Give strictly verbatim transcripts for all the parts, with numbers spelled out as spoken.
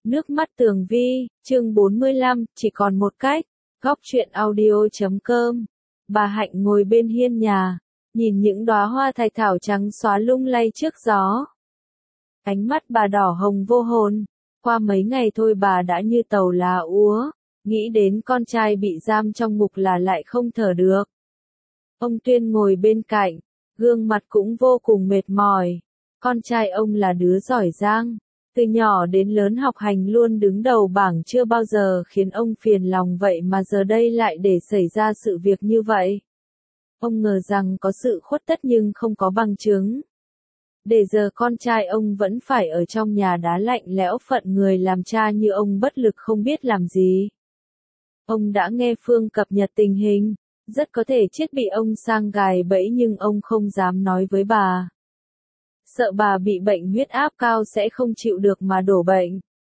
Nước mắt Tường Vi, chương bốn mươi lăm, chỉ còn một cách. Góc truyện audio chấm com. Bà Hạnh ngồi bên hiên nhà, nhìn những đóa hoa thạch thảo trắng xóa lung lay trước gió. Ánh mắt bà đỏ hồng vô hồn, qua mấy ngày thôi bà đã như tàu lá úa, nghĩ đến con trai bị giam trong ngục là lại không thở được. Ông Tuyên ngồi bên cạnh, gương mặt cũng vô cùng mệt mỏi. Con trai ông là đứa giỏi giang, từ nhỏ đến lớn học hành luôn đứng đầu bảng, chưa bao giờ khiến ông phiền lòng, vậy mà giờ đây lại để xảy ra sự việc như vậy. Ông ngờ rằng có sự khuất tất nhưng không có bằng chứng. Để giờ con trai ông vẫn phải ở trong nhà đá lạnh lẽo, phận người làm cha như ông bất lực không biết làm gì. Ông đã nghe Phương cập nhật tình hình, rất có thể Chiết bị ông sang gài bẫy nhưng ông không dám nói với bà. Sợ bà bị bệnh huyết áp cao sẽ không chịu được mà đổ bệnh.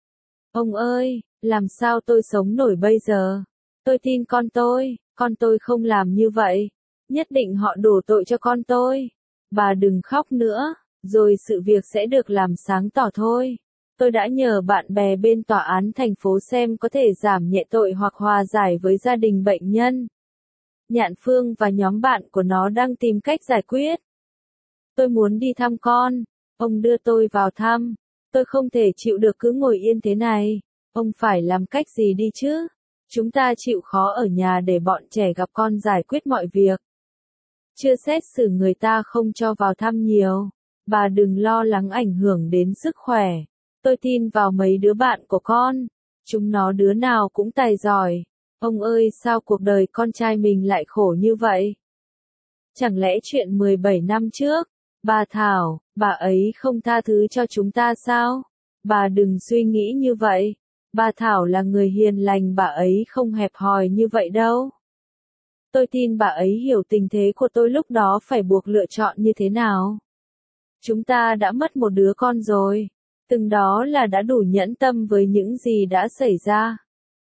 Ông ơi, làm sao tôi sống nổi bây giờ? Tôi tin con tôi, con tôi không làm như vậy. Nhất định họ đổ tội cho con tôi. Bà đừng khóc nữa, rồi sự việc sẽ được làm sáng tỏ thôi. Tôi đã nhờ bạn bè bên tòa án thành phố xem có thể giảm nhẹ tội hoặc hòa giải với gia đình bệnh nhân. Nhạn Phương và nhóm bạn của nó đang tìm cách giải quyết. Tôi muốn đi thăm con, ông đưa tôi vào thăm. Tôi không thể chịu được cứ ngồi yên thế này. Ông phải làm cách gì đi chứ? Chúng ta chịu khó ở nhà để bọn trẻ gặp con giải quyết mọi việc. Chưa xét xử người ta không cho vào thăm nhiều. Bà đừng lo lắng ảnh hưởng đến sức khỏe. Tôi tin vào mấy đứa bạn của con. Chúng nó đứa nào cũng tài giỏi. Ông ơi, sao cuộc đời con trai mình lại khổ như vậy? Chẳng lẽ chuyện mười bảy năm trước, bà Thảo, bà ấy không tha thứ cho chúng ta sao? Bà đừng suy nghĩ như vậy. Bà Thảo là người hiền lành, bà ấy không hẹp hòi như vậy đâu. Tôi tin bà ấy hiểu tình thế của tôi lúc đó phải buộc lựa chọn như thế nào. Chúng ta đã mất một đứa con rồi. Từng đó là đã đủ nhẫn tâm với những gì đã xảy ra.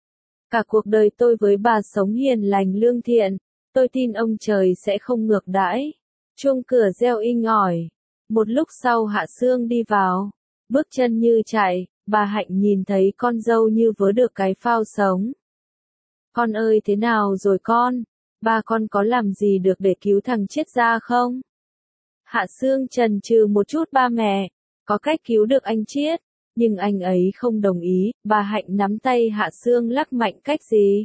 Cả cuộc đời tôi với bà sống hiền lành lương thiện. Tôi tin ông trời sẽ không ngược đãi. Chuông cửa reo inh ỏi. Một lúc sau Hạ Sương đi vào. Bước chân như chạy, bà Hạnh nhìn thấy con dâu như vớ được cái phao sống. Con ơi, thế nào rồi con? Ba con có làm gì được để cứu thằng Chiết ra không? Hạ Sương chần chừ một chút. Ba mẹ, có cách cứu được anh Chiết, nhưng anh ấy không đồng ý. Bà Hạnh nắm tay Hạ Sương lắc mạnh. Cách gì?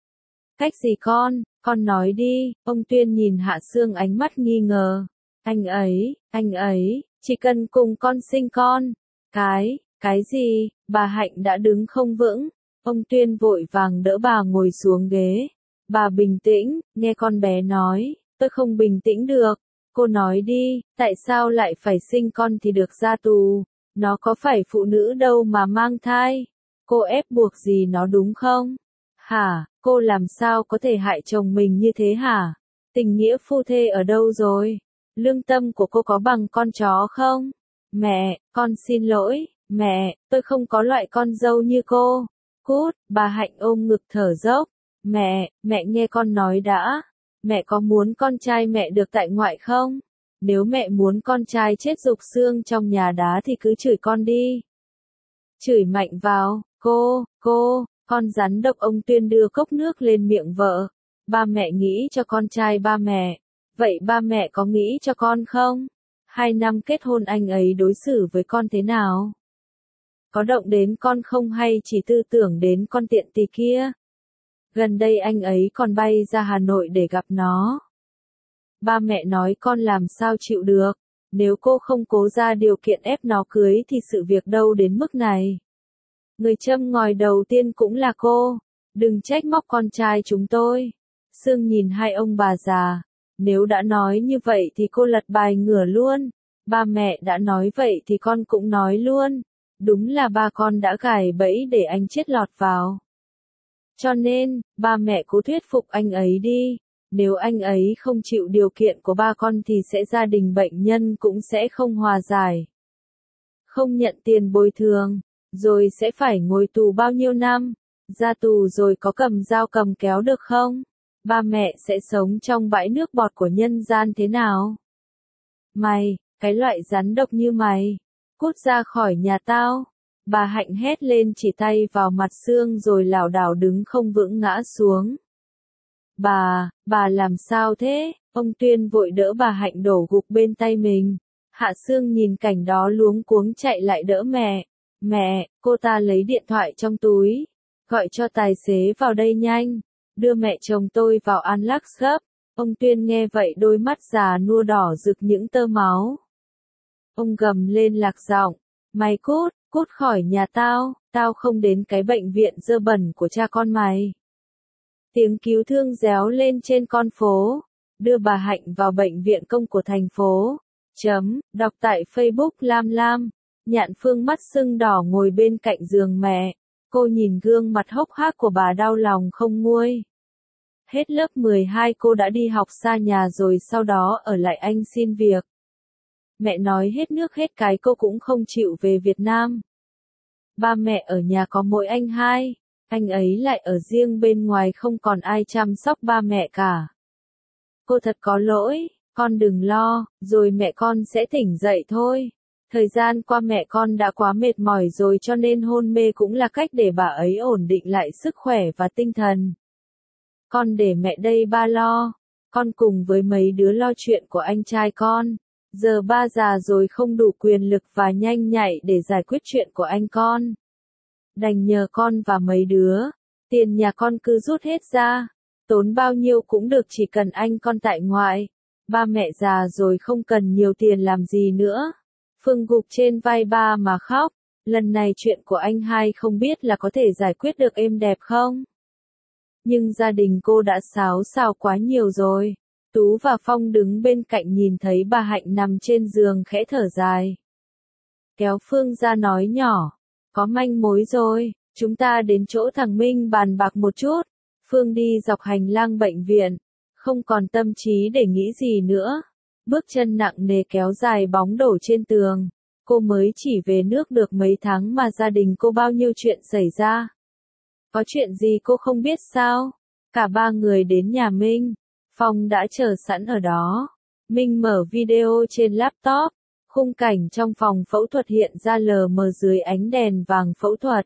Cách gì con? Con nói đi. Ông Tuyên nhìn Hạ Sương ánh mắt nghi ngờ. Anh ấy, anh ấy, chỉ cần cùng con sinh con. Cái, cái gì? Bà Hạnh đã đứng không vững. Ông Tuyên vội vàng đỡ bà ngồi xuống ghế. Bà bình tĩnh, nghe con bé nói. Tôi không bình tĩnh được. Cô nói đi, tại sao lại phải sinh con thì được ra tù? Nó có phải phụ nữ đâu mà mang thai. Cô ép buộc gì nó đúng không? Hả, cô làm sao có thể hại chồng mình như thế hả? Tình nghĩa phu thê ở đâu rồi? Lương tâm của cô có bằng con chó không? Mẹ, con xin lỗi, mẹ, tôi không có loại con dâu như cô. Cút, bà Hạnh ôm ngực thở dốc. Mẹ, mẹ nghe con nói đã. Mẹ có muốn con trai mẹ được tại ngoại không? Nếu mẹ muốn con trai chết rục xương trong nhà đá thì cứ chửi con đi. Chửi mạnh vào, cô, cô, con rắn độc. Ông Tuyên đưa cốc nước lên miệng vợ. Ba mẹ nghĩ cho con trai ba mẹ. Vậy ba mẹ có nghĩ cho con không? Hai năm kết hôn anh ấy đối xử với con thế nào? Có động đến con không hay chỉ tư tưởng đến con tiện tỳ kia? Gần đây anh ấy còn bay ra Hà Nội để gặp nó. Ba mẹ nói con làm sao chịu được. Nếu cô không cố ra điều kiện ép nó cưới thì sự việc đâu đến mức này. Người châm ngòi đầu tiên cũng là cô. Đừng trách móc con trai chúng tôi. Sương nhìn hai ông bà già. Nếu đã nói như vậy thì cô lật bài ngửa luôn. Ba mẹ đã nói vậy thì con cũng nói luôn. Đúng là ba con đã gài bẫy để anh Chiết lọt vào. Cho nên, ba mẹ cố thuyết phục anh ấy đi. Nếu anh ấy không chịu điều kiện của ba con thì sẽ gia đình bệnh nhân cũng sẽ không hòa giải. Không nhận tiền bồi thường, rồi sẽ phải ngồi tù bao nhiêu năm. Ra tù rồi có cầm dao cầm kéo được không? Ba mẹ sẽ sống trong bãi nước bọt của nhân gian thế nào? Mày, cái loại rắn độc như mày, cút ra khỏi nhà tao. Bà Hạnh hét lên chỉ tay vào mặt Sương rồi lảo đảo đứng không vững ngã xuống. Bà, bà làm sao thế? Ông Tuyên vội đỡ bà Hạnh đổ gục bên tay mình. Hạ Sương nhìn cảnh đó luống cuống chạy lại đỡ mẹ. Mẹ, cô ta lấy điện thoại trong túi. Gọi cho tài xế vào đây nhanh. Đưa mẹ chồng tôi vào An Lắc gấp. Ông Tuyên nghe vậy đôi mắt già nua đỏ rực những tơ máu. Ông gầm lên lạc giọng. Mày cút, cút khỏi nhà tao, tao không đến cái bệnh viện dơ bẩn của cha con mày. Tiếng cứu thương réo lên trên con phố. Đưa bà Hạnh vào bệnh viện công của thành phố. Chấm, đọc tại Facebook Lam Lam. Nhạn Phương mắt sưng đỏ ngồi bên cạnh giường mẹ. Cô nhìn gương mặt hốc hác của bà đau lòng không nguôi. Hết lớp mười hai cô đã đi học xa nhà rồi sau đó ở lại Anh xin việc. Mẹ nói hết nước hết cái cô cũng không chịu về Việt Nam. Ba mẹ ở nhà có mỗi anh hai, anh ấy lại ở riêng bên ngoài không còn ai chăm sóc ba mẹ cả. Cô thật có lỗi, con đừng lo, rồi mẹ con sẽ tỉnh dậy thôi. Thời gian qua mẹ con đã quá mệt mỏi rồi cho nên hôn mê cũng là cách để bà ấy ổn định lại sức khỏe và tinh thần. Con để mẹ đây ba lo, con cùng với mấy đứa lo chuyện của anh trai con. Giờ ba già rồi không đủ quyền lực và nhanh nhạy để giải quyết chuyện của anh con. Đành nhờ con và mấy đứa, tiền nhà con cứ rút hết ra, tốn bao nhiêu cũng được chỉ cần anh con tại ngoại. Ba mẹ già rồi không cần nhiều tiền làm gì nữa. Phương gục trên vai ba mà khóc, lần này chuyện của anh hai không biết là có thể giải quyết được êm đẹp không? Nhưng gia đình cô đã xáo xào quá nhiều rồi. Tú và Phong đứng bên cạnh nhìn thấy bà Hạnh nằm trên giường khẽ thở dài. Kéo Phương ra nói nhỏ, có manh mối rồi, chúng ta đến chỗ thằng Minh bàn bạc một chút. Phương đi dọc hành lang bệnh viện, không còn tâm trí để nghĩ gì nữa. Bước chân nặng nề kéo dài bóng đổ trên tường. Cô mới chỉ về nước được mấy tháng mà gia đình cô bao nhiêu chuyện xảy ra. Có chuyện gì cô không biết sao? Cả ba người đến nhà Minh. Phong đã chờ sẵn ở đó. Minh mở video trên laptop. Khung cảnh trong phòng phẫu thuật hiện ra lờ mờ dưới ánh đèn vàng phẫu thuật.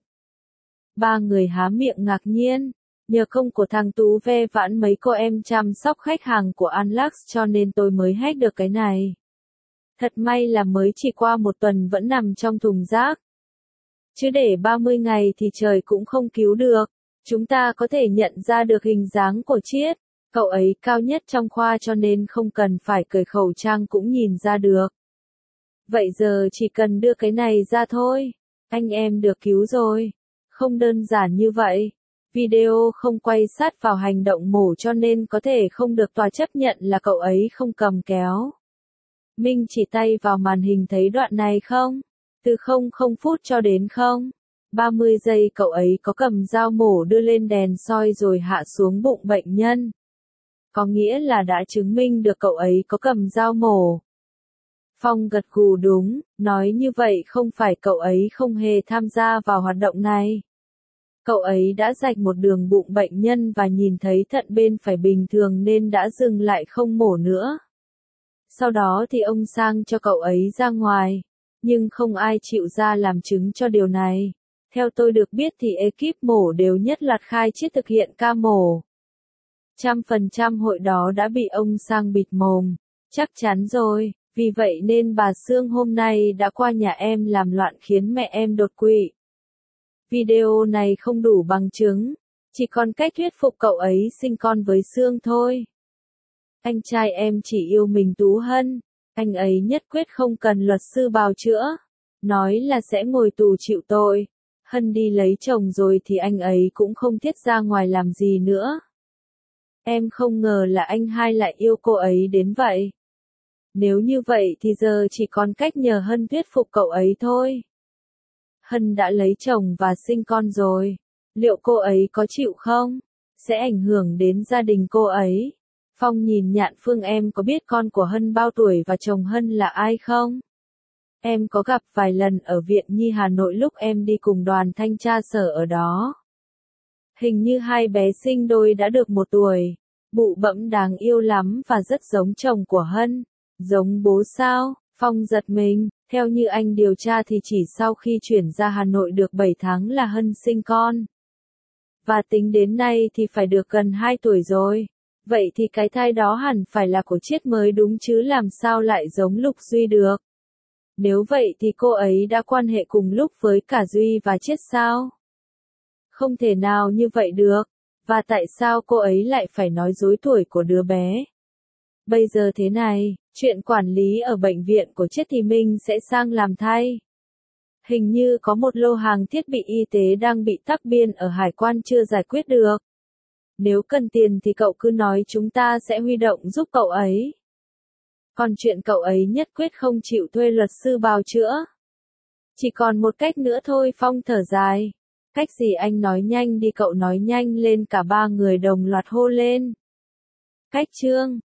Ba người há miệng ngạc nhiên. Nhờ công của thằng Tú ve vãn mấy cô em chăm sóc khách hàng của Anlux cho nên tôi mới hack được cái này. Thật may là mới chỉ qua một tuần vẫn nằm trong thùng rác. Chứ để ba mươi ngày thì trời cũng không cứu được. Chúng ta có thể nhận ra được hình dáng của Chiết. Cậu ấy cao nhất trong khoa cho nên không cần phải cởi khẩu trang cũng nhìn ra được. Vậy giờ chỉ cần đưa cái này ra thôi. Anh em được cứu rồi. Không đơn giản như vậy. Video không quay sát vào hành động mổ cho nên có thể không được tòa chấp nhận là cậu ấy không cầm kéo. Minh chỉ tay vào màn hình thấy đoạn này không? Từ không không phút cho đến không. ba mươi giây cậu ấy có cầm dao mổ đưa lên đèn soi rồi hạ xuống bụng bệnh nhân. Có nghĩa là đã chứng minh được cậu ấy có cầm dao mổ. Phong gật gù đúng, nói như vậy không phải cậu ấy không hề tham gia vào hoạt động này. Cậu ấy đã rạch một đường bụng bệnh nhân và nhìn thấy thận bên phải bình thường nên đã dừng lại không mổ nữa. Sau đó thì ông sang cho cậu ấy ra ngoài, nhưng không ai chịu ra làm chứng cho điều này. Theo tôi được biết thì ekip mổ đều nhất loạt khai Chiết thực hiện ca mổ. Trăm phần trăm hội đó đã bị ông sang bịt mồm, chắc chắn rồi, vì vậy nên bà Sương hôm nay đã qua nhà em làm loạn khiến mẹ em đột quỵ. Video này không đủ bằng chứng, chỉ còn cách thuyết phục cậu ấy sinh con với Sương thôi. Anh trai em chỉ yêu mình Tú Hân, anh ấy nhất quyết không cần luật sư bào chữa, nói là sẽ ngồi tù chịu tội. Hân đi lấy chồng rồi thì anh ấy cũng không thiết ra ngoài làm gì nữa. Em không ngờ là anh hai lại yêu cô ấy đến vậy. Nếu như vậy thì giờ chỉ còn cách nhờ Hân thuyết phục cậu ấy thôi. Hân đã lấy chồng và sinh con rồi. Liệu cô ấy có chịu không? Sẽ ảnh hưởng đến gia đình cô ấy. Phong nhìn Nhạn Phương, em có biết con của Hân bao tuổi và chồng Hân là ai không? Em có gặp vài lần ở Viện Nhi Hà Nội lúc em đi cùng đoàn thanh tra sở ở đó. Hình như hai bé sinh đôi đã được một tuổi. Bụ bẫm đáng yêu lắm và rất giống chồng của Hân. Giống bố sao? Phong giật mình, theo như anh điều tra thì chỉ sau khi chuyển ra Hà Nội được bảy tháng là Hân sinh con. Và tính đến nay thì phải được gần hai tuổi rồi. Vậy thì cái thai đó hẳn phải là của Chiết mới đúng chứ làm sao lại giống Lục Duy được. Nếu vậy thì cô ấy đã quan hệ cùng lúc với cả Duy và Chiết sao? Không thể nào như vậy được. Và tại sao cô ấy lại phải nói dối tuổi của đứa bé? Bây giờ thế này, chuyện quản lý ở bệnh viện của Chiết thì mình sẽ sang làm thay. Hình như có một lô hàng thiết bị y tế đang bị tắc biên ở hải quan chưa giải quyết được. Nếu cần tiền thì cậu cứ nói chúng ta sẽ huy động giúp cậu ấy. Còn chuyện cậu ấy nhất quyết không chịu thuê luật sư bào chữa. Chỉ còn một cách nữa thôi, Phong thở dài. Cách gì anh nói nhanh đi, cậu nói nhanh lên, cả ba người đồng loạt hô lên. Cách Trương.